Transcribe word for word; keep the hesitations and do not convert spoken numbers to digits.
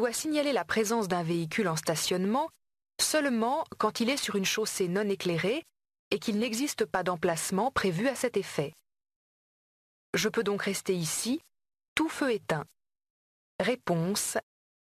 doit signaler la présence d'un véhicule en stationnement seulement quand il est sur une chaussée non éclairée et qu'il n'existe pas d'emplacement prévu à cet effet. Je peux donc rester ici, tout feu éteint. Réponse